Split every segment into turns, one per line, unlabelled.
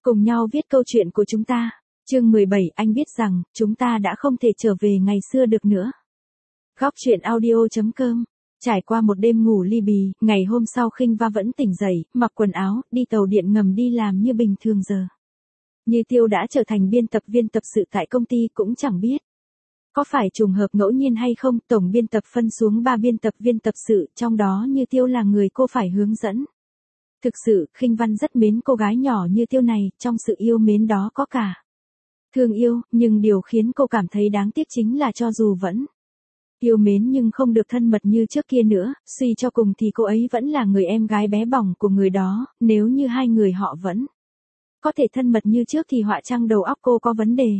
Cùng nhau viết câu chuyện của chúng ta. Chương 17, anh biết rằng, chúng ta đã không thể trở về ngày xưa được nữa. Góc truyện audio.com. Trải qua một đêm ngủ li bì, ngày hôm sau Khinh Va vẫn tỉnh dậy, mặc quần áo, đi tàu điện ngầm đi làm như bình thường giờ. Như Tiêu đã trở thành biên tập viên tập sự tại công ty cũng chẳng biết. Có phải trùng hợp ngẫu nhiên hay không, tổng biên tập phân xuống 3 biên tập viên tập sự, trong đó Như Tiêu là người cô phải hướng dẫn. Thực sự, Khinh Văn rất mến cô gái nhỏ Như Tiêu này, trong sự yêu mến đó có cả thương yêu, nhưng điều khiến cô cảm thấy đáng tiếc chính là cho dù vẫn yêu mến nhưng không được thân mật như trước kia nữa, suy cho cùng thì cô ấy vẫn là người em gái bé bỏng của người đó, nếu như hai người họ vẫn có thể thân mật như trước thì họa chăng đầu óc cô có vấn đề.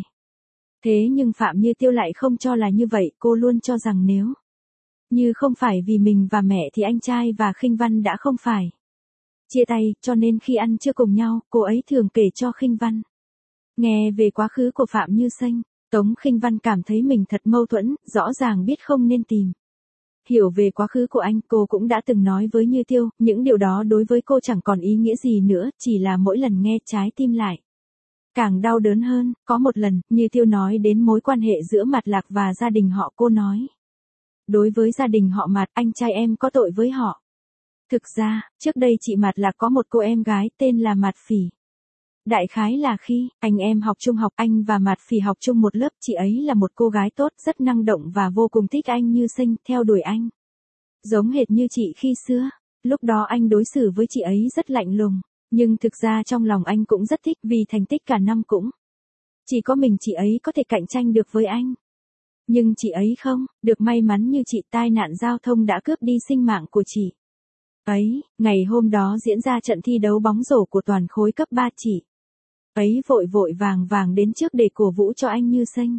Thế nhưng Phạm Như Tiêu lại không cho là như vậy, cô luôn cho rằng nếu như không phải vì mình và mẹ thì anh trai và Khinh Văn đã không phải chia tay, cho nên khi ăn trưa cùng nhau, cô ấy thường kể cho Khinh Văn nghe về quá khứ của Phạm Như Xanh. Tống Khinh Văn cảm thấy mình thật mâu thuẫn, rõ ràng biết không nên tìm hiểu về quá khứ của anh, cô cũng đã từng nói với Như Tiêu, những điều đó đối với cô chẳng còn ý nghĩa gì nữa, chỉ là mỗi lần nghe trái tim lại càng đau đớn hơn. Có một lần, Như Tiêu nói đến mối quan hệ giữa Mạt Lạc và gia đình họ, cô nói: đối với gia đình họ Mạt, anh trai em có tội với họ. Thực ra, trước đây chị Mạt Lạc có một cô em gái tên là Mạt Phỉ. Đại khái là khi anh em học trung học, anh và Mạt Phỉ học chung một lớp, chị ấy là một cô gái tốt, rất năng động và vô cùng thích anh Như Xanh, theo đuổi anh. Giống hệt như chị khi xưa. Lúc đó anh đối xử với chị ấy rất lạnh lùng, nhưng thực ra trong lòng anh cũng rất thích, vì thành tích cả năm cũng chỉ có mình chị ấy có thể cạnh tranh được với anh. Nhưng chị ấy không được may mắn như chị, tai nạn giao thông đã cướp đi sinh mạng của chị ấy. Ngày hôm đó diễn ra trận thi đấu bóng rổ của toàn khối cấp 3, chị ấy vội vội vàng vàng đến trước để cổ vũ cho anh Như Xanh.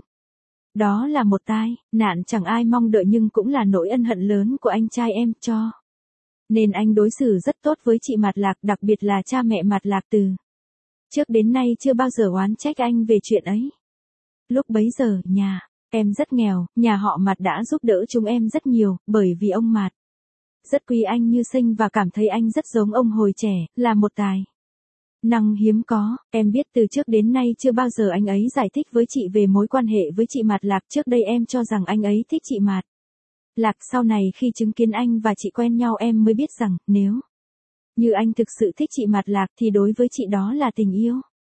Đó là một tai nạn chẳng ai mong đợi nhưng cũng là nỗi ân hận lớn của anh trai em, cho nên anh đối xử rất tốt với chị Mạt Lạc, đặc biệt là cha mẹ Mạt Lạc từ trước đến nay chưa bao giờ oán trách anh về chuyện ấy. Lúc bấy giờ, nhà em rất nghèo, nhà họ Mạt đã giúp đỡ chúng em rất nhiều, bởi vì ông Mạt rất quý anh Như Xanh và cảm thấy anh rất giống ông hồi trẻ, là một tài năng hiếm có. Em biết từ trước đến nay chưa bao giờ anh ấy giải thích với chị về mối quan hệ với chị Mạt Lạc, trước đây em cho rằng anh ấy thích chị Mạt Lạc, sau này khi chứng kiến anh và chị quen nhau em mới biết rằng, nếu như anh thực sự thích chị Mạt Lạc thì đối với chị đó là tình yêu.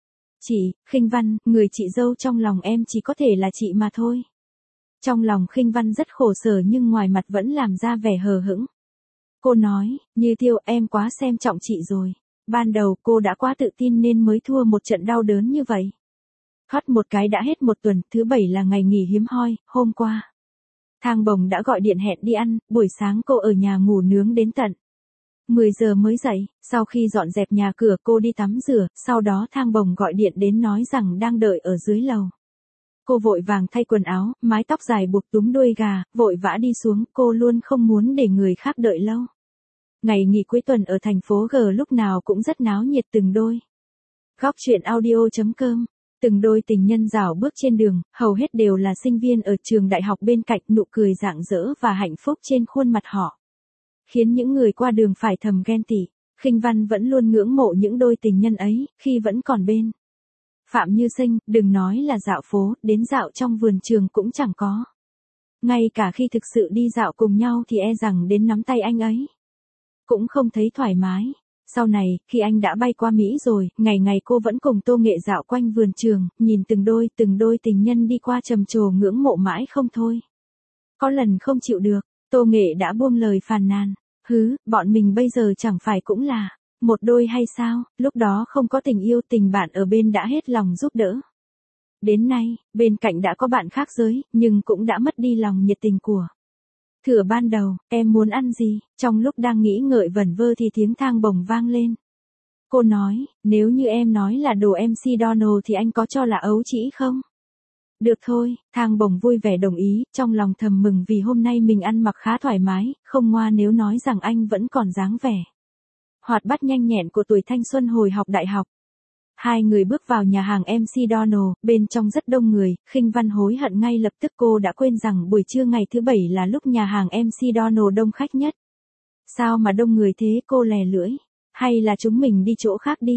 Chị, Khinh Văn, người chị dâu trong lòng em chỉ có thể là chị mà thôi. Trong lòng Khinh Văn rất khổ sở nhưng ngoài mặt vẫn làm ra vẻ hờ hững. Cô nói: Như Tiêu, em quá xem trọng chị rồi. Ban đầu cô đã quá tự tin nên mới thua một trận đau đớn như vậy. Thoát một cái đã hết một tuần, thứ Bảy là ngày nghỉ hiếm hoi, hôm qua Thang Bồng đã gọi điện hẹn đi ăn, buổi sáng cô ở nhà ngủ nướng đến tận 10 giờ mới dậy. Sau khi dọn dẹp nhà cửa cô đi tắm rửa, sau đó Thang Bồng gọi điện đến nói rằng đang đợi ở dưới lầu. Cô vội vàng thay quần áo, mái tóc dài buộc túm đuôi gà, vội vã đi xuống, cô luôn không muốn để người khác đợi lâu. Ngày nghỉ cuối tuần ở thành phố G lúc nào cũng rất náo nhiệt, từng đôi. Góc truyện audio.com. Từng đôi tình nhân rảo bước trên đường, hầu hết đều là sinh viên ở trường đại học bên cạnh, nụ cười rạng rỡ và hạnh phúc trên khuôn mặt họ khiến những người qua đường phải thầm ghen tị. Khinh Văn vẫn luôn ngưỡng mộ những đôi tình nhân ấy, khi vẫn còn bên Phạm Như Xanh, đừng nói là dạo phố, đến dạo trong vườn trường cũng chẳng có. Ngay cả khi thực sự đi dạo cùng nhau thì e rằng đến nắm tay anh ấy cũng không thấy thoải mái. Sau này, khi anh đã bay qua Mỹ rồi, ngày ngày cô vẫn cùng Tô Nghệ dạo quanh vườn trường, nhìn từng đôi tình nhân đi qua trầm trồ ngưỡng mộ mãi không thôi. Có lần không chịu được, Tô Nghệ đã buông lời phàn nàn: bọn mình bây giờ chẳng phải cũng là một đôi hay sao, lúc đó không có tình yêu, tình bạn ở bên đã hết lòng giúp đỡ. Đến nay, bên cạnh đã có bạn khác giới, nhưng cũng đã mất đi lòng nhiệt tình của thửa ban đầu. Em muốn ăn gì? Trong lúc đang nghĩ ngợi vẩn vơ thì tiếng Thang Bồng vang lên. Cô nói: nếu như em nói là đồ MC Donald thì anh có cho là ấu trĩ không? Được thôi, Thang Bồng vui vẻ đồng ý, trong lòng thầm mừng vì hôm nay mình ăn mặc khá thoải mái, không ngoa nếu nói rằng anh vẫn còn dáng vẻ hoạt bát nhanh nhẹn của tuổi thanh xuân hồi học đại học. Hai người bước vào nhà hàng MC Donald, bên trong rất đông người, Khinh Văn hối hận ngay lập tức, cô đã quên rằng buổi trưa ngày thứ Bảy là lúc nhà hàng MC Donald đông khách nhất. Sao mà đông người thế, cô lè lưỡi. Hay là chúng mình đi chỗ khác đi.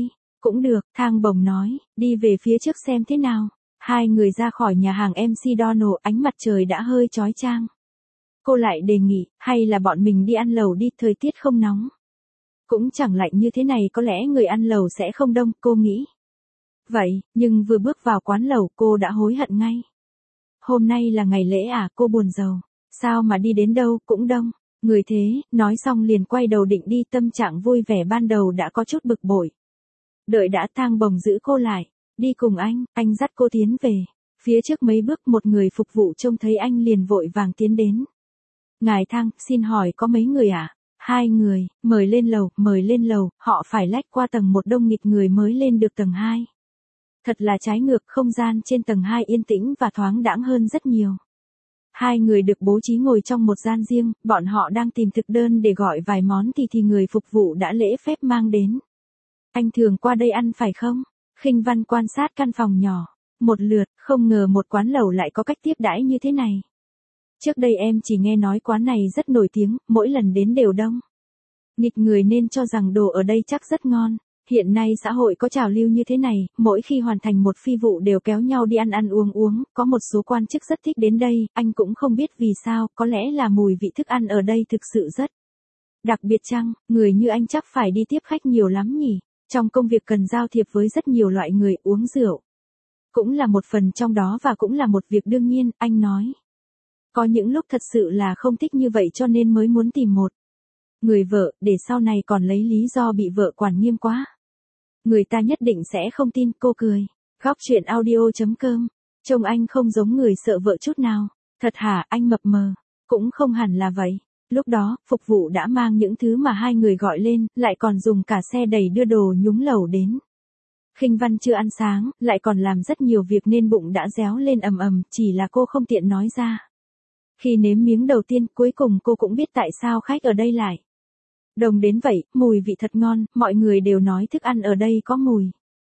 Cũng được, Thang Bồng nói, đi về phía trước xem thế nào. Hai người ra khỏi nhà hàng MC Donald, ánh mặt trời đã hơi chói chang. Cô lại đề nghị, hay là bọn mình đi ăn lẩu đi, thời tiết không nóng. Cũng chẳng lạnh như thế này, có lẽ người ăn lẩu sẽ không đông, cô nghĩ. Vậy, nhưng vừa bước vào quán lẩu cô đã hối hận ngay. Hôm nay là ngày lễ à, cô buồn rầu. Sao mà đi đến đâu cũng đông. Người thế, nói xong liền quay đầu định đi, tâm trạng vui vẻ ban đầu đã có chút bực bội. Đợi đã, Thang Bồng giữ cô lại. Đi cùng anh dắt cô tiến về. Phía trước mấy bước một người phục vụ trông thấy anh liền vội vàng tiến đến. Ngài Thang, xin hỏi có mấy người ạ? Hai người, mời lên lầu, họ phải lách qua tầng 1 đông nghịt người mới lên được tầng 2. Thật là trái ngược, không gian trên tầng 2 yên tĩnh và thoáng đãng hơn rất nhiều. Hai người được bố trí ngồi trong một gian riêng, bọn họ đang tìm thực đơn để gọi vài món thì người phục vụ đã lễ phép mang đến. Anh thường qua đây ăn phải không? Khinh Văn quan sát căn phòng nhỏ, một lượt, không ngờ một quán lẩu lại có cách tiếp đãi như thế này. Trước đây em chỉ nghe nói quán này rất nổi tiếng, mỗi lần đến đều đông. Nghịch người nên cho rằng đồ ở đây chắc rất ngon. Hiện nay xã hội có trào lưu như thế này, mỗi khi hoàn thành một phi vụ đều kéo nhau đi ăn uống, có một số quan chức rất thích đến đây, anh cũng không biết vì sao, có lẽ là mùi vị thức ăn ở đây thực sự rất đặc biệt chăng, người như anh chắc phải đi tiếp khách nhiều lắm nhỉ, trong công việc cần giao thiệp với rất nhiều loại người, uống rượu. Cũng là một phần trong đó và cũng là một việc đương nhiên, anh nói. Có những lúc thật sự là không thích như vậy cho nên mới muốn tìm một người vợ, để sau này còn lấy lý do bị vợ quản nghiêm quá. Người ta nhất định sẽ không tin, cô cười. Góc chuyện audio.com. Trông anh không giống người sợ vợ chút nào. Thật hả, anh mập mờ. Cũng không hẳn là vậy. Lúc đó, phục vụ đã mang những thứ mà hai người gọi lên, lại còn dùng cả xe đẩy đưa đồ nhúng lẩu đến. Khinh Văn chưa ăn sáng, lại còn làm rất nhiều việc nên bụng đã réo lên ầm, chỉ là cô không tiện nói ra. Khi nếm miếng đầu tiên, cuối cùng cô cũng biết tại sao khách ở đây lại đồng đến vậy, mùi vị thật ngon, mọi người đều nói thức ăn ở đây có mùi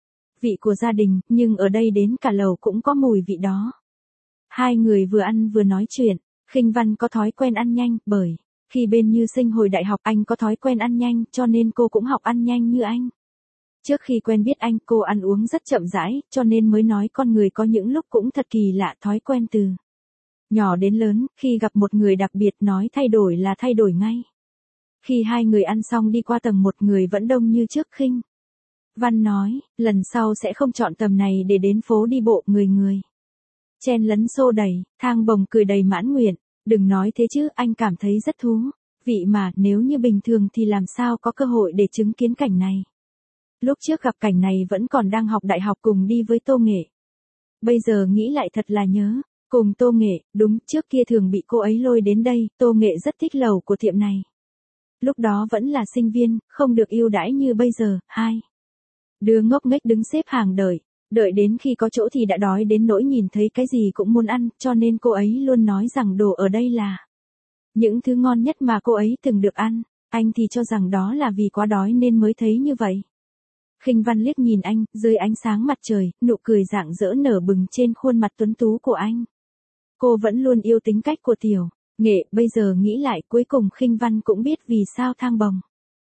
vị của gia đình, nhưng ở đây đến cả lẩu cũng có mùi vị đó. Hai người vừa ăn vừa nói chuyện, Khinh Văn có thói quen ăn nhanh, bởi khi bên Như Sinh hồi đại học anh có thói quen ăn nhanh, cho nên cô cũng học ăn nhanh như anh. Trước khi quen biết anh, cô ăn uống rất chậm rãi, cho nên mới nói con người có những lúc cũng thật kỳ lạ, thói quen từ nhỏ đến lớn, khi gặp một người đặc biệt nói thay đổi là thay đổi ngay. Khi hai người ăn xong đi qua tầng 1 người vẫn đông như trước, Khinh Văn nói, lần sau sẽ không chọn tầm này để đến phố đi bộ, người chen lấn xô đẩy. Thang Bồng cười đầy mãn nguyện, đừng nói thế chứ, anh cảm thấy rất thú vị mà, nếu như bình thường thì làm sao có cơ hội để chứng kiến cảnh này. Lúc trước gặp cảnh này vẫn còn đang học đại học cùng đi với Tô Nghệ. Bây giờ nghĩ lại thật là nhớ. Cùng Tô Nghệ, đúng, trước kia thường bị cô ấy lôi đến đây, Tô Nghệ rất thích lẩu của tiệm này. Lúc đó vẫn là sinh viên, không được ưu đãi như bây giờ. Hai đứa ngốc nghếch đứng xếp hàng đợi đến khi có chỗ thì đã đói đến nỗi nhìn thấy cái gì cũng muốn ăn, cho nên cô ấy luôn nói rằng đồ ở đây là những thứ ngon nhất mà cô ấy từng được ăn. Anh thì cho rằng đó là vì quá đói nên mới thấy như vậy. Khinh Văn liếc nhìn anh, dưới ánh sáng mặt trời, nụ cười rạng rỡ nở bừng trên khuôn mặt tuấn tú của anh. Cô vẫn luôn yêu tính cách của Tiểu Nghệ, bây giờ nghĩ lại cuối cùng Khinh Văn cũng biết vì sao Thang Bồng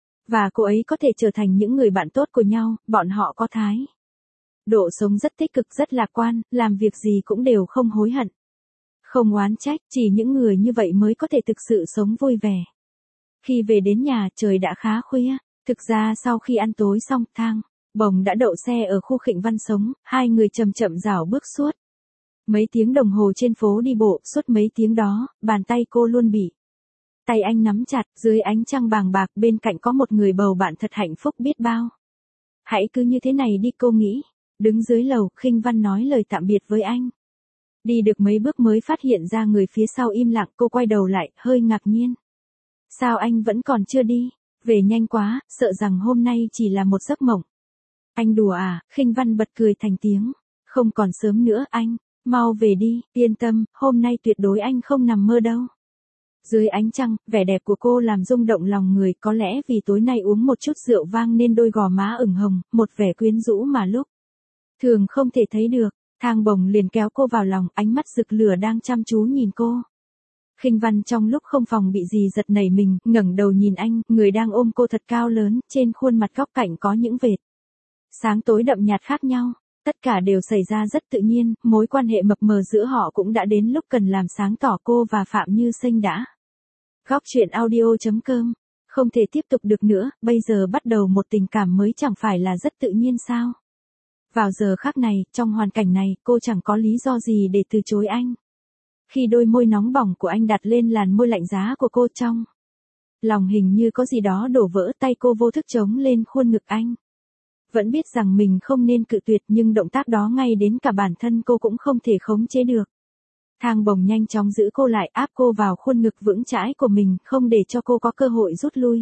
và cô ấy có thể trở thành những người bạn tốt của nhau, bọn họ có thái độ sống rất tích cực, rất lạc quan, làm việc gì cũng đều không hối hận, không oán trách, chỉ những người như vậy mới có thể thực sự sống vui vẻ. Khi về đến nhà, trời đã khá khuya, thực ra sau khi ăn tối xong, Thang Bồng đã đậu xe ở khu Khinh Văn sống, hai người chậm rảo bước suốt mấy tiếng đồng hồ trên phố đi bộ, suốt mấy tiếng đó, bàn tay cô luôn bị tay anh nắm chặt, dưới ánh trăng bàng bạc bên cạnh có một người bầu bạn thật hạnh phúc biết bao. Hãy cứ như thế này đi, cô nghĩ. Đứng dưới lầu, Khinh Văn nói lời tạm biệt với anh. Đi được mấy bước mới phát hiện ra người phía sau im lặng, cô quay đầu lại, hơi ngạc nhiên. Sao anh vẫn còn chưa đi? Về nhanh quá, sợ rằng hôm nay chỉ là một giấc mộng. Anh đùa à? Khinh Văn bật cười thành tiếng. Không còn sớm nữa anh, mau về đi, yên tâm, hôm nay tuyệt đối anh không nằm mơ đâu. Dưới ánh trăng, vẻ đẹp của cô làm rung động lòng người, có lẽ vì tối nay uống một chút rượu vang nên đôi gò má ửng hồng, một vẻ quyến rũ mà lúc thường không thể thấy được. Thang Bồng liền kéo cô vào lòng, ánh mắt rực lửa đang chăm chú nhìn cô. Khinh Văn trong lúc không phòng bị gì giật nảy mình, ngẩng đầu nhìn anh, người đang ôm cô thật cao lớn, trên khuôn mặt góc cạnh có những vệt sáng tối đậm nhạt khác nhau, tất cả đều xảy ra rất tự nhiên, mối quan hệ mập mờ giữa họ cũng đã đến lúc cần làm sáng tỏ cô và Phạm Như Sinh đã. Góc truyện audio.com, không thể tiếp tục được nữa, bây giờ bắt đầu một tình cảm mới chẳng phải là rất tự nhiên sao? Vào giờ khắc này, trong hoàn cảnh này, cô chẳng có lý do gì để từ chối anh. Khi đôi môi nóng bỏng của anh đặt lên làn môi lạnh giá của cô, trong lòng hình như có gì đó đổ vỡ, tay cô vô thức chống lên khuôn ngực anh. Vẫn biết rằng mình không nên cự tuyệt nhưng động tác đó ngay đến cả bản thân cô cũng không thể khống chế được. Thang bồng nhanh chóng giữ cô lại, áp cô vào khuôn ngực vững chãi của mình, không để cho cô có cơ hội rút lui.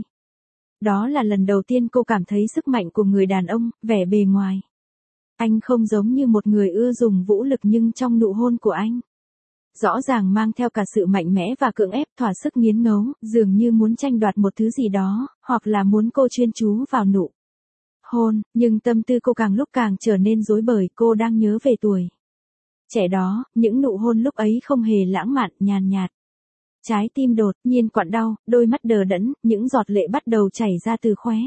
Đó là lần đầu tiên cô cảm thấy sức mạnh của người đàn ông, vẻ bề ngoài. Anh không giống như một người ưa dùng vũ lực nhưng trong nụ hôn của anh, rõ ràng mang theo cả sự mạnh mẽ và cưỡng ép, thỏa sức nghiến ngấu, dường như muốn tranh đoạt một thứ gì đó, hoặc là muốn cô chuyên chú vào nụ hôn, nhưng tâm tư cô càng lúc càng trở nên rối bời, cô đang nhớ về tuổi trẻ đó, những nụ hôn lúc ấy không hề lãng mạn, nhàn nhạt. Trái tim đột nhiên quặn đau, đôi mắt đờ đẫn, những giọt lệ bắt đầu chảy ra từ khóe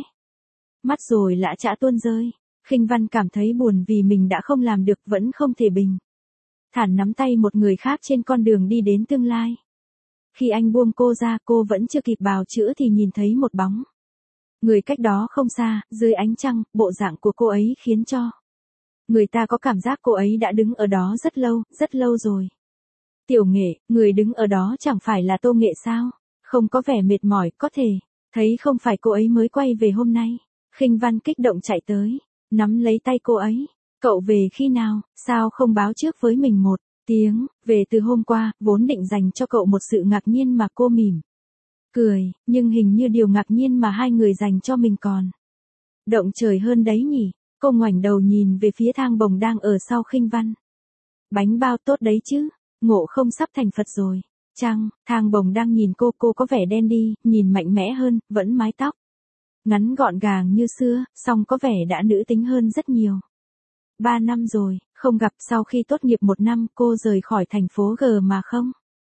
mắt rồi lã chã tuôn rơi. Khinh Văn cảm thấy buồn vì mình đã không làm được, vẫn không thể bình thản nắm tay một người khác trên con đường đi đến tương lai. Khi anh buông cô ra, cô vẫn chưa kịp bào chữa thì nhìn thấy một bóng người cách đó không xa, dưới ánh trăng, bộ dạng của cô ấy khiến cho người ta có cảm giác cô ấy đã đứng ở đó rất lâu rồi. Tiểu Nghệ, người đứng ở đó chẳng phải là Tô Nghệ sao? Không có vẻ mệt mỏi, có thể thấy không phải cô ấy mới quay về hôm nay. Khinh Văn kích động chạy tới, nắm lấy tay cô ấy. Cậu về khi nào, sao không báo trước với mình một tiếng? Về từ hôm qua, vốn định dành cho cậu một sự ngạc nhiên mà cô mỉm cười, nhưng hình như điều ngạc nhiên mà hai người dành cho mình còn động trời hơn đấy nhỉ. Cô ngoảnh đầu nhìn về phía thang bồng đang ở sau Khinh Văn. Bánh bao tốt đấy chứ, Ngộ không sắp thành Phật rồi. Chăng, thang bồng đang nhìn cô có vẻ đen đi, nhìn mạnh mẽ hơn, vẫn mái tóc ngắn gọn gàng như xưa, song có vẻ đã nữ tính hơn rất nhiều. 3 năm rồi, không gặp, sau khi tốt nghiệp 1 năm, cô rời khỏi thành phố G mà không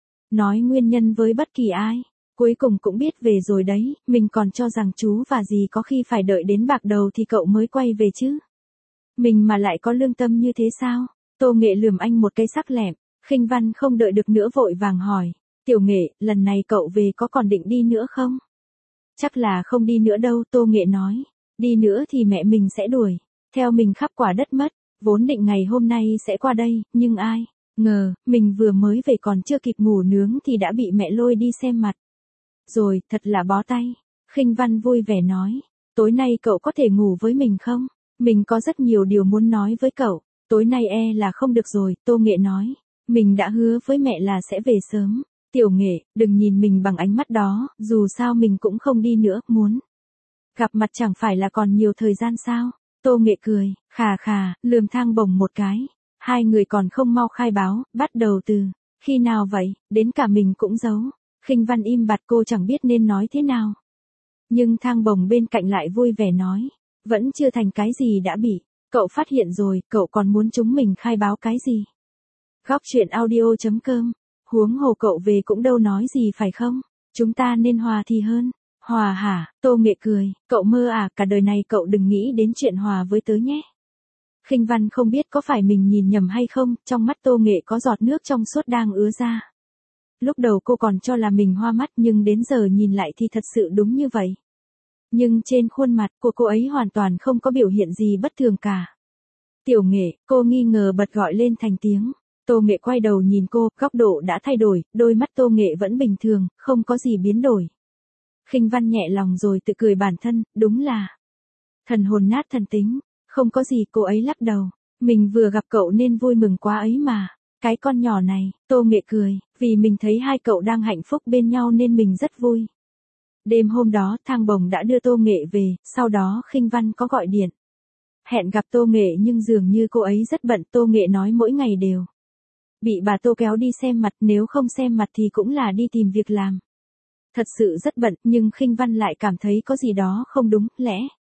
nói nguyên nhân với bất kỳ ai. Cuối cùng cũng biết về rồi đấy, mình còn cho rằng chú và dì có khi phải đợi đến bạc đầu thì cậu mới quay về chứ. Mình mà lại có lương tâm như thế sao? Tô Nghệ lườm anh một cái sắc lẹm. Khinh Văn không đợi được nữa vội vàng hỏi. Tiểu Nghệ, lần này cậu về có còn định đi nữa không? Chắc là không đi nữa đâu, Tô Nghệ nói. Đi nữa thì mẹ mình sẽ đuổi theo mình khắp quả đất mất. Vốn định ngày hôm nay sẽ qua đây, nhưng ai ngờ, mình vừa mới về còn chưa kịp ngủ nướng thì đã bị mẹ lôi đi xem mặt rồi, thật là bó tay. Khinh Văn vui vẻ nói. Tối nay cậu có thể ngủ với mình không? Mình có rất nhiều điều muốn nói với cậu. Tối nay là không được rồi, Tô Nghệ nói. Mình đã hứa với mẹ là sẽ về sớm. Tiểu Nghệ, đừng nhìn mình bằng ánh mắt đó, dù sao mình cũng không đi nữa, muốn gặp mặt chẳng phải là còn nhiều thời gian sao? Tô Nghệ cười, khà, lườm thang bồng một cái. Hai người còn không mau khai báo, bắt đầu từ khi nào vậy, đến cả mình cũng giấu. Khinh Văn im bặt, cô chẳng biết nên nói thế nào. Nhưng thang bồng bên cạnh lại vui vẻ nói. Vẫn chưa thành cái gì đã bị cậu phát hiện rồi, cậu còn muốn chúng mình khai báo cái gì? Góc truyện audio.com, huống hồ cậu về cũng đâu nói gì phải không? Chúng ta nên hòa thì hơn. Hòa hả? Tô Nghệ cười, cậu mơ à, cả đời này cậu đừng nghĩ đến chuyện hòa với tớ nhé. Khinh Văn không biết có phải mình nhìn nhầm hay không, trong mắt Tô Nghệ có giọt nước trong suốt đang ứa ra. Lúc đầu cô còn cho là mình hoa mắt nhưng đến giờ nhìn lại thì thật sự đúng như vậy. Nhưng trên khuôn mặt của cô ấy hoàn toàn không có biểu hiện gì bất thường cả. Tiểu Nghệ, cô nghi ngờ bật gọi lên thành tiếng. Tô Nghệ quay đầu nhìn cô, góc độ đã thay đổi, đôi mắt Tô Nghệ vẫn bình thường, không có gì biến đổi. Khinh Văn nhẹ lòng rồi tự cười bản thân, đúng là thần hồn nát thần tính. Không có gì, cô ấy lắc đầu. Mình vừa gặp cậu nên vui mừng quá ấy mà. Cái con nhỏ này, Tô Nghệ cười, vì mình thấy hai cậu đang hạnh phúc bên nhau nên mình rất vui. Đêm hôm đó, thang bồng đã đưa Tô Nghệ về, sau đó Khinh Văn có gọi điện hẹn gặp Tô Nghệ nhưng dường như cô ấy rất bận. Tô Nghệ nói mỗi ngày đều bị bà Tô kéo đi xem mặt, nếu không xem mặt thì cũng là đi tìm việc làm. Thật sự rất bận, nhưng Khinh Văn lại cảm thấy có gì đó không đúng, lẽ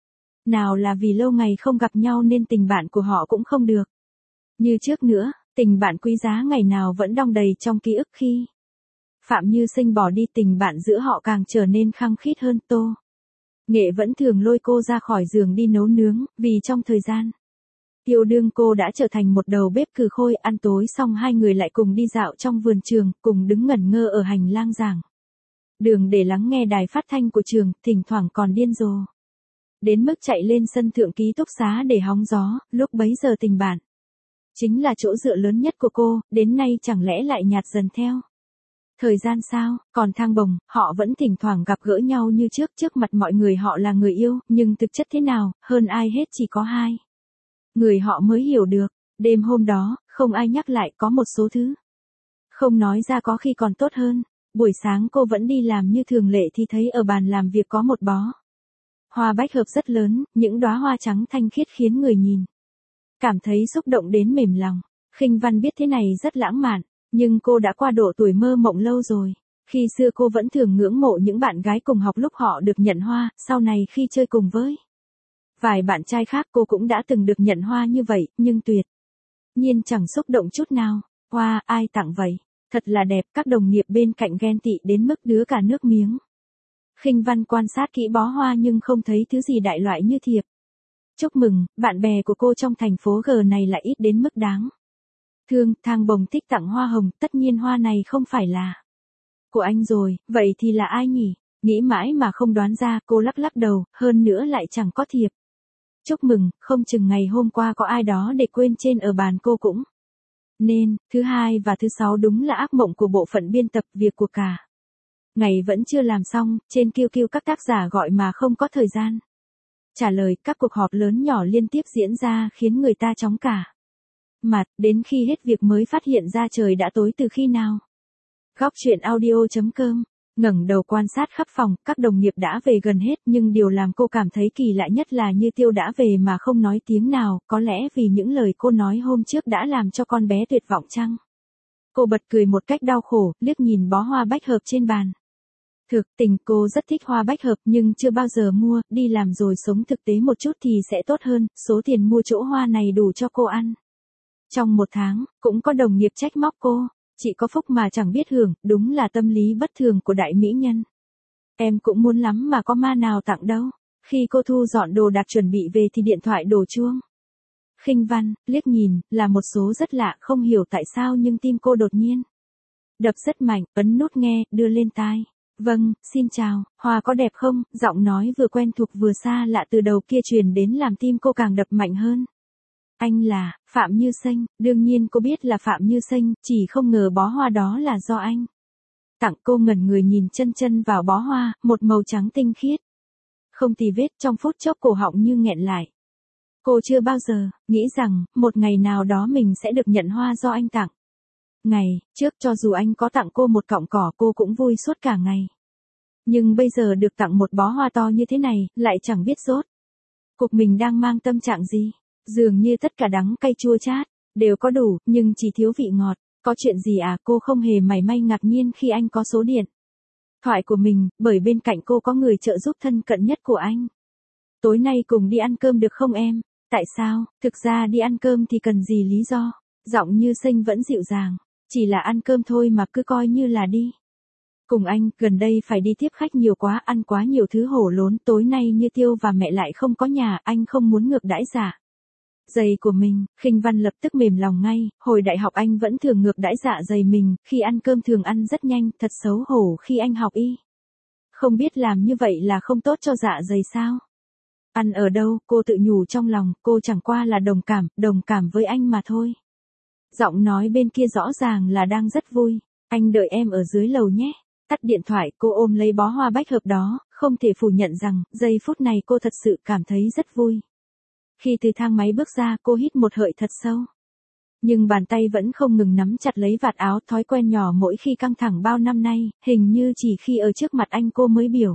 nào là vì lâu ngày không gặp nhau nên tình bạn của họ cũng không được như trước nữa. Tình bạn quý giá ngày nào vẫn đong đầy trong ký ức. Khi Phạm Như Sinh bỏ đi, tình bạn giữa họ càng trở nên khăng khít hơn. Tô Nghệ vẫn thường lôi cô ra khỏi giường đi nấu nướng, vì trong thời gian yêu đương cô đã trở thành một đầu bếp cừ khôi. Ăn tối xong hai người lại cùng đi dạo trong vườn trường, cùng đứng ngẩn ngơ ở hành lang giảng đường để lắng nghe đài phát thanh của trường, thỉnh thoảng còn điên rồ đến mức chạy lên sân thượng ký túc xá để hóng gió. Lúc bấy giờ tình bạn chính là chỗ dựa lớn nhất của cô, đến nay chẳng lẽ lại nhạt dần theo thời gian sao? Còn Thang Bồng, họ vẫn thỉnh thoảng gặp gỡ nhau như trước mặt mọi người họ là người yêu, nhưng thực chất thế nào, hơn ai hết chỉ có hai người họ mới hiểu được. Đêm hôm đó, không ai nhắc lại, có một số thứ không nói ra có khi còn tốt hơn. Buổi sáng cô vẫn đi làm như thường lệ thì thấy ở bàn làm việc có một bó hoa bách hợp rất lớn, những đóa hoa trắng thanh khiết khiến người nhìn cảm thấy xúc động đến mềm lòng. Khinh Văn biết thế này rất lãng mạn, nhưng cô đã qua độ tuổi mơ mộng lâu rồi. Khi xưa cô vẫn thường ngưỡng mộ những bạn gái cùng học lúc họ được nhận hoa, sau này khi chơi cùng với vài bạn trai khác cô cũng đã từng được nhận hoa như vậy, nhưng tuyệt nhiên chẳng xúc động chút nào. Hoa, ai tặng vậy? Thật là đẹp, các đồng nghiệp bên cạnh ghen tị đến mức đứa cả nước miếng. Khinh Văn quan sát kỹ bó hoa nhưng không thấy thứ gì đại loại như thiệp chúc mừng. Bạn bè của cô trong thành phố G này lại ít đến mức đáng thương. Thang Bồng thích tặng hoa hồng, tất nhiên hoa này không phải là của anh rồi, vậy thì là ai nhỉ? Nghĩ mãi mà không đoán ra, cô lắc lắc đầu, hơn nữa lại chẳng có thiệp chúc mừng, không chừng ngày hôm qua có ai đó để quên trên ở bàn cô cũng nên. Thứ hai và thứ sáu đúng là ác mộng của bộ phận biên tập, việc của cả ngày vẫn chưa làm xong, trên QQ các tác giả gọi mà không có thời gian trả lời. Các cuộc họp lớn nhỏ liên tiếp diễn ra khiến người ta chóng cả mặt, đến khi hết việc mới phát hiện ra trời đã tối từ khi nào. Góc chuyện audio.com ngẩng đầu quan sát khắp phòng, các đồng nghiệp đã về gần hết, nhưng điều làm cô cảm thấy kỳ lạ nhất là Như Tiêu đã về mà không nói tiếng nào, có lẽ vì những lời cô nói hôm trước đã làm cho con bé tuyệt vọng chăng? Cô bật cười một cách đau khổ, liếc nhìn bó hoa bách hợp trên bàn. Thực tình cô rất thích hoa bách hợp nhưng chưa bao giờ mua, đi làm rồi sống thực tế một chút thì sẽ tốt hơn, số tiền mua chỗ hoa này đủ cho cô ăn trong một tháng. Cũng có đồng nghiệp trách móc cô, chị có phúc mà chẳng biết hưởng, đúng là tâm lý bất thường của đại mỹ nhân. Em cũng muốn lắm mà có ma nào tặng đâu. Khi cô thu dọn đồ đạc chuẩn bị về thì điện thoại đổ chuông. Khinh Văn liếc nhìn, là một số rất lạ, không hiểu tại sao nhưng tim cô đột nhiên đập rất mạnh, ấn nút nghe, đưa lên tai. Vâng, xin chào, hoa có đẹp không? Giọng nói vừa quen thuộc vừa xa lạ từ đầu kia truyền đến làm tim cô càng đập mạnh hơn. Anh là Phạm Như Xanh. Đương nhiên cô biết là Phạm Như Xanh, chỉ không ngờ bó hoa đó là do anh tặng. Cô ngẩn người nhìn chân vào bó hoa, một màu trắng tinh khiết, không tì vết. Trong phút chốc cổ họng như nghẹn lại. Cô chưa bao giờ nghĩ rằng một ngày nào đó mình sẽ được nhận hoa do anh tặng. Ngày trước cho dù anh có tặng cô một cọng cỏ cô cũng vui suốt cả ngày. Nhưng bây giờ được tặng một bó hoa to như thế này, lại chẳng biết rốt cuộc mình đang mang tâm trạng gì. Dường như tất cả đắng cay chua chát đều có đủ, nhưng chỉ thiếu vị ngọt. Có chuyện gì à? Cô không hề mảy may ngạc nhiên khi anh có số điện thoại của mình, bởi bên cạnh cô có người trợ giúp thân cận nhất của anh. Tối nay cùng đi ăn cơm được không em? Tại sao? Thực ra đi ăn cơm thì cần gì lý do? Giọng Như Xanh vẫn dịu dàng. Chỉ là ăn cơm thôi mà, cứ coi như là đi cùng anh, gần đây phải đi tiếp khách nhiều quá, ăn quá nhiều thứ hổ lốn. Tối nay Như Tiêu và mẹ lại không có nhà, anh không muốn ngược đãi dạ dày của mình. Khinh Văn lập tức mềm lòng ngay, hồi đại học anh vẫn thường ngược đãi dạ dày mình, khi ăn cơm thường ăn rất nhanh, thật xấu hổ khi anh học y. Không biết làm như vậy là không tốt cho dạ dày sao? Ăn ở đâu? Cô tự nhủ trong lòng, cô chẳng qua là đồng cảm với anh mà thôi. Giọng nói bên kia rõ ràng là đang rất vui. Anh đợi em ở dưới lầu nhé. Tắt điện thoại, cô ôm lấy bó hoa bách hợp đó, không thể phủ nhận rằng, giây phút này cô thật sự cảm thấy rất vui. Khi từ thang máy bước ra, cô hít một hơi thật sâu. Nhưng bàn tay vẫn không ngừng nắm chặt lấy vạt áo, thói quen nhỏ mỗi khi căng thẳng bao năm nay, hình như chỉ khi ở trước mặt anh cô mới biểu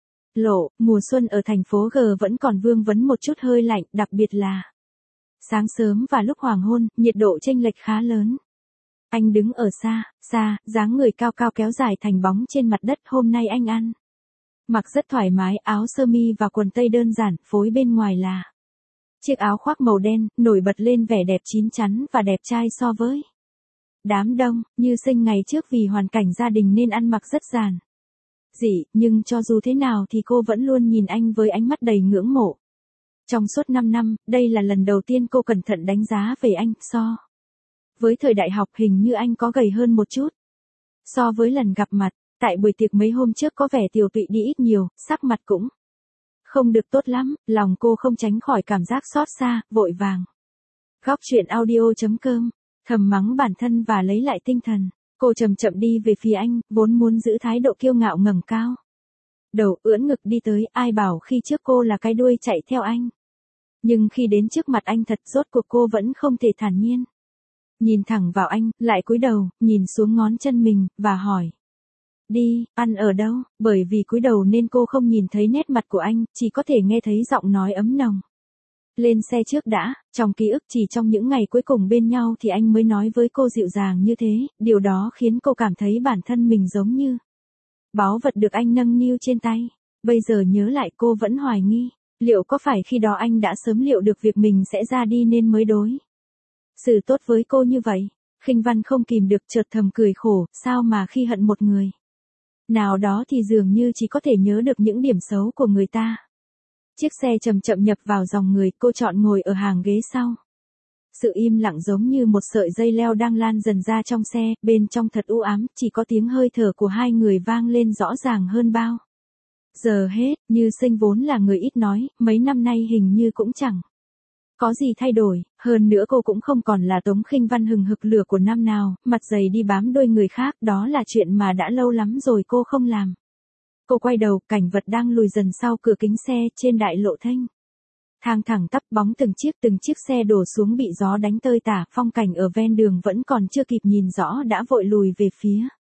lộ. Mùa xuân ở thành phố G vẫn còn vương vấn một chút hơi lạnh, đặc biệt là sáng sớm và lúc hoàng hôn, nhiệt độ chênh lệch khá lớn. Anh đứng ở xa, dáng người cao cao kéo dài thành bóng trên mặt đất. Hôm nay anh ăn mặc rất thoải mái, áo sơ mi và quần tây đơn giản, phối bên ngoài là chiếc áo khoác màu đen, nổi bật lên vẻ đẹp chín chắn và đẹp trai so với đám đông. Như Sinh ngày trước vì hoàn cảnh gia đình nên ăn mặc rất giản dị, nhưng cho dù thế nào thì cô vẫn luôn nhìn anh với ánh mắt đầy ngưỡng mộ. Trong suốt 5 năm, đây là lần đầu tiên cô cẩn thận đánh giá về anh, so với thời đại học hình như anh có gầy hơn một chút. So với lần gặp mặt, tại buổi tiệc mấy hôm trước có vẻ tiều tụy đi ít nhiều, sắc mặt cũng không được tốt lắm, lòng cô không tránh khỏi cảm giác xót xa, vội vàng. Góc truyện audio.com, thầm mắng bản thân và lấy lại tinh thần. Cô chậm chậm đi về phía anh, vốn muốn giữ thái độ kiêu ngạo ngẩng cao đầu, ưỡn ngực đi tới, ai bảo khi trước cô là cái đuôi chạy theo anh. Nhưng khi đến trước mặt anh thật rốt cuộc cô vẫn không thể thản nhiên nhìn thẳng vào anh, lại cúi đầu, nhìn xuống ngón chân mình, và hỏi. Đi, ăn ở đâu? Bởi vì cúi đầu nên cô không nhìn thấy nét mặt của anh, chỉ có thể nghe thấy giọng nói ấm nồng. Lên xe trước đã, trong ký ức chỉ trong những ngày cuối cùng bên nhau thì anh mới nói với cô dịu dàng như thế, điều đó khiến cô cảm thấy bản thân mình giống như báu vật được anh nâng niu trên tay. Bây giờ nhớ lại cô vẫn hoài nghi, liệu có phải khi đó anh đã sớm liệu được việc mình sẽ ra đi nên mới đối xử tốt với cô như vậy. Khinh Văn không kìm được chợt thầm cười khổ, sao mà khi hận một người nào đó thì dường như chỉ có thể nhớ được những điểm xấu của người ta. Chiếc xe chậm chậm nhập vào dòng người, cô chọn ngồi ở hàng ghế sau. Sự im lặng giống như một sợi dây leo đang lan dần ra trong xe, bên trong thật u ám, chỉ có tiếng hơi thở của hai người vang lên rõ ràng hơn bao giờ hết. Như Sinh vốn là người ít nói, mấy năm nay hình như cũng chẳng có gì thay đổi, hơn nữa cô cũng không còn là Tống Khinh Văn hừng hực lửa của năm nào, mặt dày đi bám đuôi người khác, đó là chuyện mà đã lâu lắm rồi cô không làm. Cô quay đầu, cảnh vật đang lùi dần sau cửa kính xe, trên đại lộ thênh thang thẳng tắp, bóng từng chiếc xe đổ xuống bị gió đánh tơi tả, phong cảnh ở ven đường vẫn còn chưa kịp nhìn rõ đã vội lùi về phía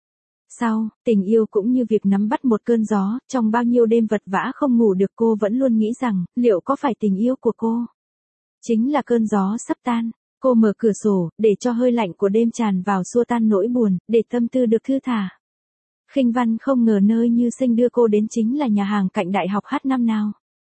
sau. Tình yêu cũng như việc nắm bắt một cơn gió, trong bao nhiêu đêm vật vã không ngủ được cô vẫn luôn nghĩ rằng, liệu có phải tình yêu của cô chính là cơn gió sắp tan. Cô mở cửa sổ, để cho hơi lạnh của đêm tràn vào xua tan nỗi buồn, để tâm tư được thư thả. Khinh Văn không ngờ nơi Như Sinh đưa cô đến chính là nhà hàng cạnh Đại học H năm nào.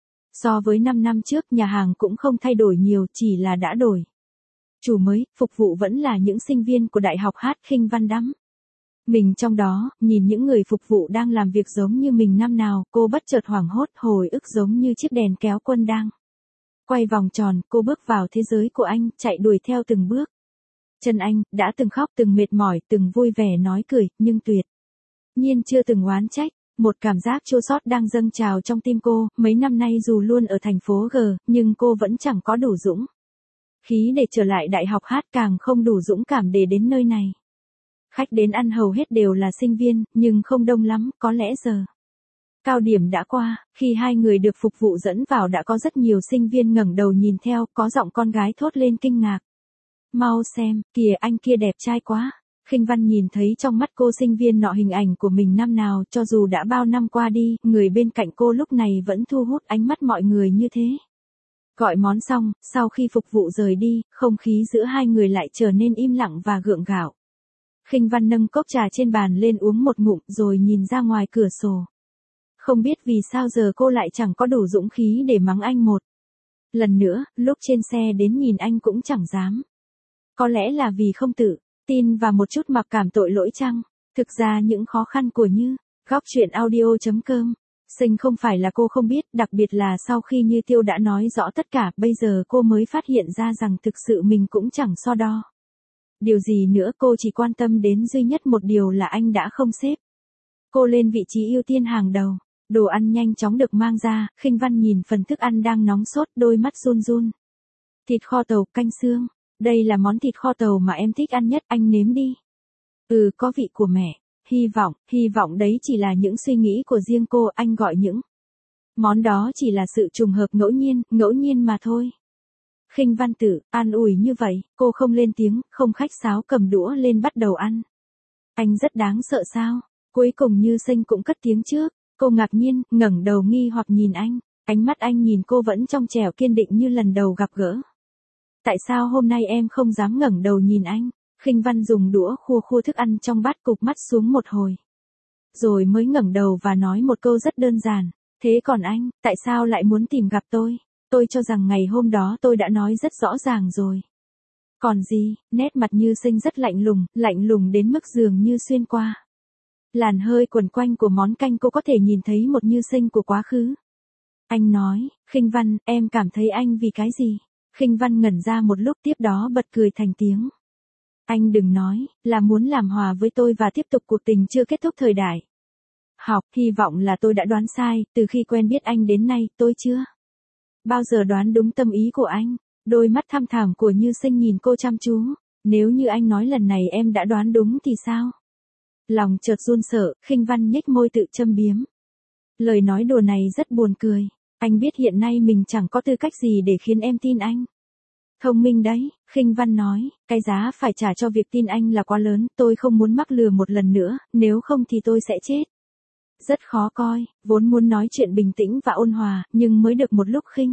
So với 5 năm trước, nhà hàng cũng không thay đổi nhiều, chỉ là đã đổi chủ mới, phục vụ vẫn là những sinh viên của Đại học H. Khinh Văn đắm mình trong đó, nhìn những người phục vụ đang làm việc giống như mình năm nào, cô bất chợt hoảng hốt, hồi ức giống như chiếc đèn kéo quân đang quay vòng tròn. Cô bước vào thế giới của anh, chạy đuổi theo từng bước chân anh, đã từng khóc, từng mệt mỏi, từng vui vẻ nói cười, nhưng tuyệt nhiên chưa từng oán trách. Một cảm giác chua xót đang dâng trào trong tim cô, mấy năm nay dù luôn ở thành phố G, nhưng cô vẫn chẳng có đủ dũng khí để trở lại Đại học H, càng không đủ dũng cảm để đến nơi này. Khách đến ăn hầu hết đều là sinh viên, nhưng không đông lắm, có lẽ giờ cao điểm đã qua. Khi hai người được phục vụ dẫn vào đã có rất nhiều sinh viên ngẩng đầu nhìn theo, có giọng con gái thốt lên kinh ngạc. Mau xem, kìa anh kia đẹp trai quá. Khinh Văn nhìn thấy trong mắt cô sinh viên nọ hình ảnh của mình năm nào, cho dù đã bao năm qua đi, người bên cạnh cô lúc này vẫn thu hút ánh mắt mọi người như thế. Gọi món xong, sau khi phục vụ rời đi, không khí giữa hai người lại trở nên im lặng và gượng gạo. Khinh Văn nâng cốc trà trên bàn lên uống một ngụm rồi nhìn ra ngoài cửa sổ. Không biết vì sao giờ cô lại chẳng có đủ dũng khí để mắng anh một lần nữa, lúc trên xe đến nhìn anh cũng chẳng dám. Có lẽ là vì không tự tin và một chút mặc cảm tội lỗi chăng? Thực ra những khó khăn của Như, góc truyện audio.com, Sinh không phải là cô không biết, đặc biệt là sau khi Như Tiêu đã nói rõ tất cả, bây giờ cô mới phát hiện ra rằng thực sự mình cũng chẳng so đo điều gì nữa, cô chỉ quan tâm đến duy nhất một điều là anh đã không xếp cô lên vị trí ưu tiên hàng đầu. Đồ ăn nhanh chóng được mang ra, Khinh Văn nhìn phần thức ăn đang nóng sốt, đôi mắt run run. Thịt kho tàu, canh xương. Đây là món thịt kho tàu mà em thích ăn nhất, anh nếm đi. Có vị của mẹ. Hy vọng đấy chỉ là những suy nghĩ của riêng cô, anh gọi những món đó chỉ là sự trùng hợp ngẫu nhiên mà thôi. Khinh Văn tự an ủi như vậy, cô không lên tiếng, không khách sáo cầm đũa lên bắt đầu ăn. Anh rất đáng sợ sao? Cuối cùng Như Sinh cũng cất tiếng trước. Cô ngạc nhiên, ngẩng đầu nghi hoặc nhìn anh. Ánh mắt anh nhìn cô vẫn trong trẻo kiên định như lần đầu gặp gỡ. Tại sao hôm nay em không dám ngẩng đầu nhìn anh? Khinh Văn dùng đũa khua thức ăn trong bát, cụp mắt xuống một hồi. Rồi mới ngẩng đầu và nói một câu rất đơn giản. Thế còn anh, tại sao lại muốn tìm gặp tôi? Tôi cho rằng ngày hôm đó tôi đã nói rất rõ ràng rồi. Còn gì? Nét mặt Như Sinh rất lạnh lùng đến mức dường như xuyên qua Làn hơi quẩn quanh của món canh cô có thể nhìn thấy một Như Sinh của quá khứ. Anh nói, Khinh Văn, em cảm thấy anh vì cái gì? Khinh Văn ngẩn ra một lúc tiếp đó bật cười thành tiếng. Anh đừng nói, là muốn làm hòa với tôi và tiếp tục cuộc tình chưa kết thúc thời đại. Hy vọng là tôi đã đoán sai, từ khi quen biết anh đến nay, tôi chưa bao giờ đoán đúng tâm ý của anh. Đôi mắt thăm thẳm của Như Sinh nhìn cô chăm chú. Nếu như anh nói lần này em đã đoán đúng thì sao? Lòng chợt run sợ, Khinh Văn nhếch môi tự châm biếm. Lời nói đùa này rất buồn cười. Anh biết hiện nay mình chẳng có tư cách gì để khiến em tin anh. Thông minh đấy, Khinh Văn nói, cái giá phải trả cho việc tin anh là quá lớn, tôi không muốn mắc lừa một lần nữa, nếu không thì tôi sẽ chết. Rất khó coi, vốn muốn nói chuyện bình tĩnh và ôn hòa, nhưng mới được một lúc Khinh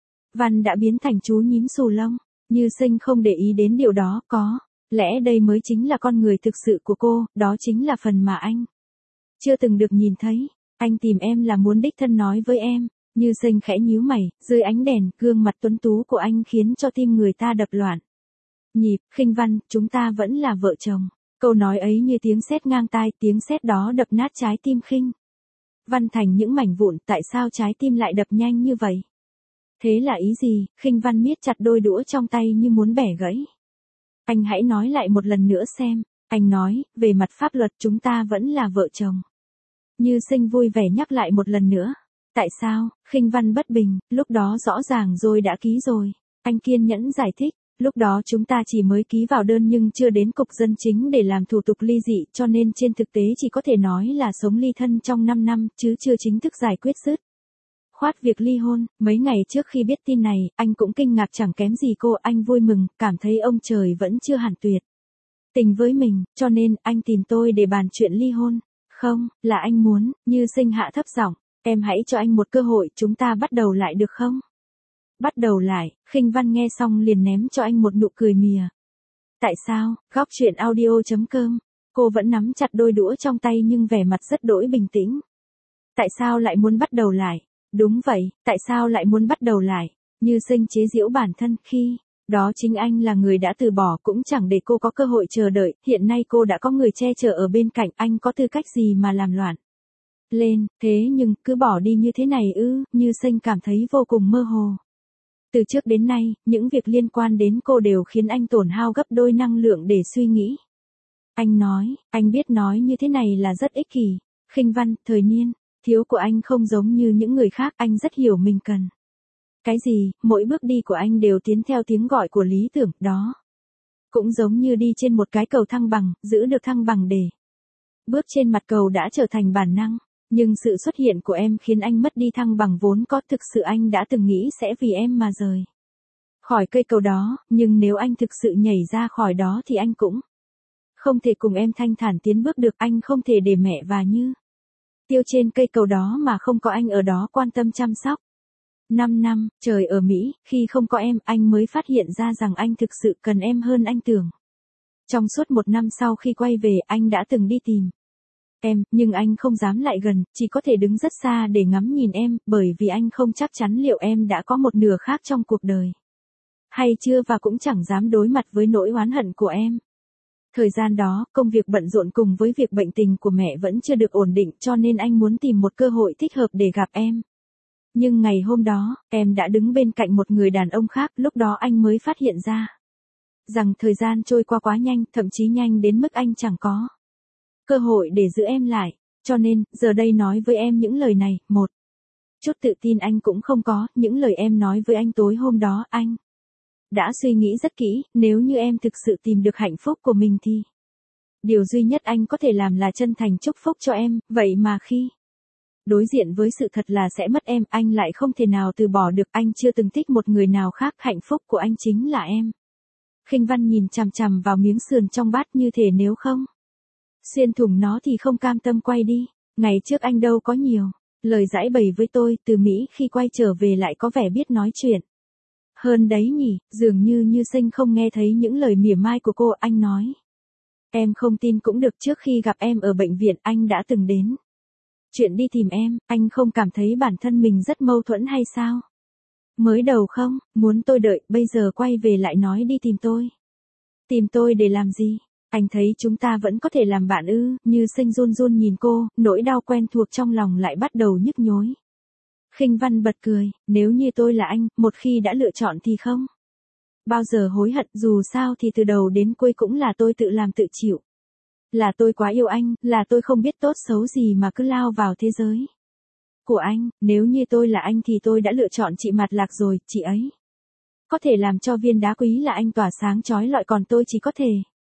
Văn đã biến thành chú nhím xù lông. Như Sinh không để ý đến điều đó, có lẽ đây mới chính là con người thực sự của cô, đó chính là phần mà anh chưa từng được nhìn thấy. Anh tìm em là muốn đích thân nói với em. Như Sinh khẽ nhíu mày, dưới ánh đèn, gương mặt tuấn tú của anh khiến cho tim người ta đập loạn nhịp. Khinh Văn, chúng ta vẫn là vợ chồng. Câu nói ấy như tiếng sét ngang tai, tiếng sét đó đập nát trái tim Khinh Văn thành những mảnh vụn. Tại sao trái tim lại đập nhanh như vậy? Thế là ý gì? Khinh Văn miết chặt đôi đũa trong tay như muốn bẻ gãy. Anh hãy nói lại một lần nữa xem. Anh nói, về mặt pháp luật chúng ta vẫn là vợ chồng. Như Sinh vui vẻ nhắc lại một lần nữa. Tại sao? Khinh Văn bất bình, lúc đó rõ ràng rồi đã ký rồi. Anh kiên nhẫn giải thích, lúc đó chúng ta chỉ mới ký vào đơn nhưng chưa đến cục dân chính để làm thủ tục ly dị, cho nên trên thực tế chỉ có thể nói là sống ly thân trong 5 năm, chứ chưa chính thức giải quyết dứt khoát việc ly hôn. Mấy ngày trước khi biết tin này, anh cũng kinh ngạc chẳng kém gì cô. Anh vui mừng, cảm thấy ông trời vẫn chưa hẳn tuyệt tình với mình, cho nên anh tìm tôi để bàn chuyện ly hôn. Không, là anh muốn. Như Sinh hạ thấp giọng, em hãy cho anh một cơ hội, chúng ta bắt đầu lại được không? Bắt đầu lại? Khinh Văn nghe xong liền ném cho anh một nụ cười mỉa. Tại sao? Góc truyện audio.com. Cô vẫn nắm chặt đôi đũa trong tay nhưng vẻ mặt rất đỗi bình tĩnh. Tại sao lại muốn bắt đầu lại? Đúng vậy, tại sao lại muốn bắt đầu lại? Như Sinh chế giễu bản thân, khi đó chính anh là người đã từ bỏ, cũng chẳng để cô có cơ hội chờ đợi. Hiện nay cô đã có người che chở ở bên cạnh, anh có tư cách gì mà làm loạn lên? Thế nhưng, cứ bỏ đi như thế này ư? Như Sinh cảm thấy vô cùng mơ hồ. Từ trước đến nay, những việc liên quan đến cô đều khiến anh tổn hao gấp đôi năng lượng để suy nghĩ. Anh nói, anh biết nói như thế này là rất ích kỷ. Khinh Văn, thời niên thiếu của anh không giống như những người khác, anh rất hiểu mình cần cái gì, mỗi bước đi của anh đều tiến theo tiếng gọi của lý tưởng, đó cũng giống như đi trên một cái cầu thăng bằng, giữ được thăng bằng để bước trên mặt cầu đã trở thành bản năng. Nhưng sự xuất hiện của em khiến anh mất đi thăng bằng vốn có. Thực sự anh đã từng nghĩ sẽ vì em mà rời khỏi cây cầu đó, nhưng nếu anh thực sự nhảy ra khỏi đó thì anh cũng không thể cùng em thanh thản tiến bước được. Anh không thể để mẹ và Như Tiêu trên cây cầu đó mà không có anh ở đó quan tâm chăm sóc. 5 năm, trời ở Mỹ, khi không có em, anh mới phát hiện ra rằng anh thực sự cần em hơn anh tưởng. Trong suốt 1 năm sau khi quay về, anh đã từng đi tìm em, nhưng anh không dám lại gần, chỉ có thể đứng rất xa để ngắm nhìn em, bởi vì anh không chắc chắn liệu em đã có một nửa khác trong cuộc đời hay chưa, và cũng chẳng dám đối mặt với nỗi oán hận của em. Thời gian đó, công việc bận rộn cùng với việc bệnh tình của mẹ vẫn chưa được ổn định, cho nên anh muốn tìm một cơ hội thích hợp để gặp em. Nhưng ngày hôm đó, em đã đứng bên cạnh một người đàn ông khác, lúc đó anh mới phát hiện ra rằng thời gian trôi qua quá nhanh, thậm chí nhanh đến mức anh chẳng có cơ hội để giữ em lại. Cho nên, giờ đây nói với em những lời này, một chút tự tin anh cũng không có. Những lời em nói với anh tối hôm đó, anh đã suy nghĩ rất kỹ. Nếu như em thực sự tìm được hạnh phúc của mình thì điều duy nhất anh có thể làm là chân thành chúc phúc cho em. Vậy mà khi đối diện với sự thật là sẽ mất em, anh lại không thể nào từ bỏ được. Anh chưa từng thích một người nào khác, hạnh phúc của anh chính là em. Khinh Văn nhìn chằm chằm vào miếng sườn trong bát, như thể nếu không xuyên thủng nó thì không cam tâm quay đi. Ngày trước anh đâu có nhiều lời giãi bày với tôi, từ Mỹ khi quay trở về lại có vẻ biết nói chuyện hơn đấy nhỉ. Dường như Như Sinh không nghe thấy những lời mỉa mai của cô. Anh nói, em không tin cũng được, trước khi gặp em ở bệnh viện anh đã từng đến chuyện đi tìm em. Anh không cảm thấy bản thân mình rất mâu thuẫn hay sao? Mới đầu không, muốn tôi đợi, bây giờ quay về lại nói đi tìm tôi. Tìm tôi để làm gì? Anh thấy chúng ta vẫn có thể làm bạn ư? Như Sinh run run nhìn cô, nỗi đau quen thuộc trong lòng lại bắt đầu nhức nhối. Khinh Văn bật cười, nếu như tôi là anh, một khi đã lựa chọn thì không bao giờ hối hận, dù sao thì từ đầu đến cuối cũng là tôi tự làm tự chịu. Là tôi quá yêu anh, là tôi không biết tốt xấu gì mà cứ lao vào thế giới của anh, nếu như tôi là anh thì tôi đã lựa chọn chị Mạt Lạc rồi, chị ấy có thể làm cho viên đá quý là anh tỏa sáng chói lọi, còn tôi chỉ có thể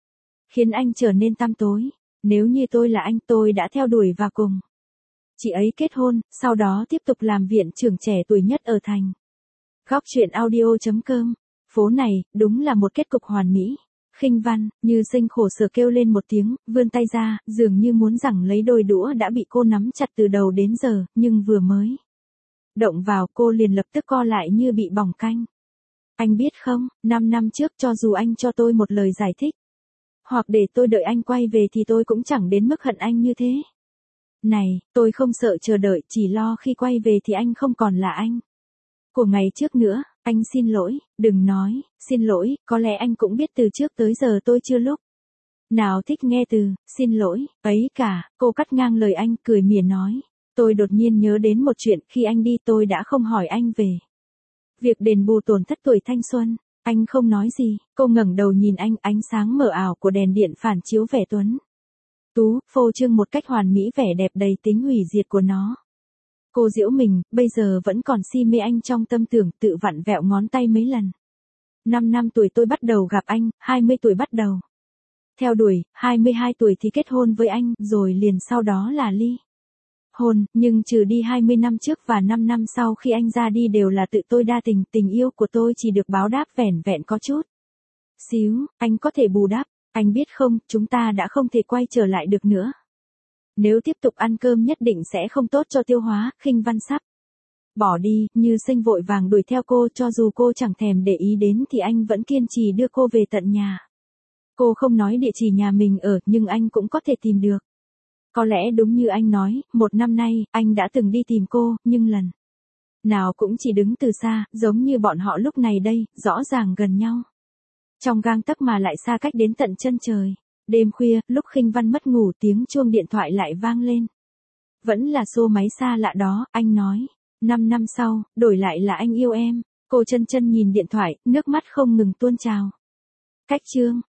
khiến anh trở nên tăm tối. Nếu như tôi là anh, tôi đã theo đuổi và cùng chị ấy kết hôn, sau đó tiếp tục làm viện trưởng trẻ tuổi nhất ở thành. Góc truyện audio.com. Phố này, đúng là một kết cục hoàn mỹ. Khinh Văn, Như Sinh khổ sở kêu lên một tiếng, vươn tay ra, dường như muốn giằng lấy đôi đũa đã bị cô nắm chặt từ đầu đến giờ, nhưng vừa mới động vào cô liền lập tức co lại như bị bỏng canh. Anh biết không, 5 năm trước cho dù anh cho tôi một lời giải thích, hoặc để tôi đợi anh quay về thì tôi cũng chẳng đến mức hận anh như thế. Này, tôi không sợ chờ đợi, chỉ lo khi quay về thì anh không còn là anh của ngày trước nữa. Anh xin lỗi, đừng nói, xin lỗi, có lẽ anh cũng biết từ trước tới giờ tôi chưa lúc nào thích nghe từ, xin lỗi, ấy cả. Cô cắt ngang lời anh, cười mỉa nói. Tôi đột nhiên nhớ đến một chuyện, khi anh đi tôi đã không hỏi anh về việc đền bù tổn thất tuổi thanh xuân. Anh không nói gì, cô ngẩng đầu nhìn anh, ánh sáng mờ ảo của đèn điện phản chiếu vẻ tuấn tú, phô trương một cách hoàn mỹ vẻ đẹp đầy tính hủy diệt của nó. Cô giễu mình, bây giờ vẫn còn si mê anh trong tâm tưởng, tự vặn vẹo ngón tay mấy lần. 5 năm tuổi tôi bắt đầu gặp anh, 20 tuổi bắt đầu theo đuổi, 22 tuổi thì kết hôn với anh, rồi liền sau đó là ly hôn, nhưng trừ đi 20 năm trước và 5 năm sau khi anh ra đi đều là tự tôi đa tình, tình yêu của tôi chỉ được báo đáp vẻn vẹn có chút xíu, anh có thể bù đắp, anh biết không, chúng ta đã không thể quay trở lại được nữa. Nếu tiếp tục ăn cơm nhất định sẽ không tốt cho tiêu hóa. Khinh Văn sắp bỏ đi, Như Sinh vội vàng đuổi theo cô, cho dù cô chẳng thèm để ý đến thì anh vẫn kiên trì đưa cô về tận nhà. Cô không nói địa chỉ nhà mình ở, nhưng anh cũng có thể tìm được. Có lẽ đúng như anh nói, 1 năm nay, anh đã từng đi tìm cô, nhưng lần nào cũng chỉ đứng từ xa, giống như bọn họ lúc này đây, rõ ràng gần nhau trong gang tấc mà lại xa cách đến tận chân trời. Đêm khuya, lúc Khinh Văn mất ngủ, tiếng chuông điện thoại lại vang lên. Vẫn là số máy xa lạ đó, anh nói. 5 năm sau, đổi lại là anh yêu em. Cô chân chân nhìn điện thoại, nước mắt không ngừng tuôn trào. Cách chương.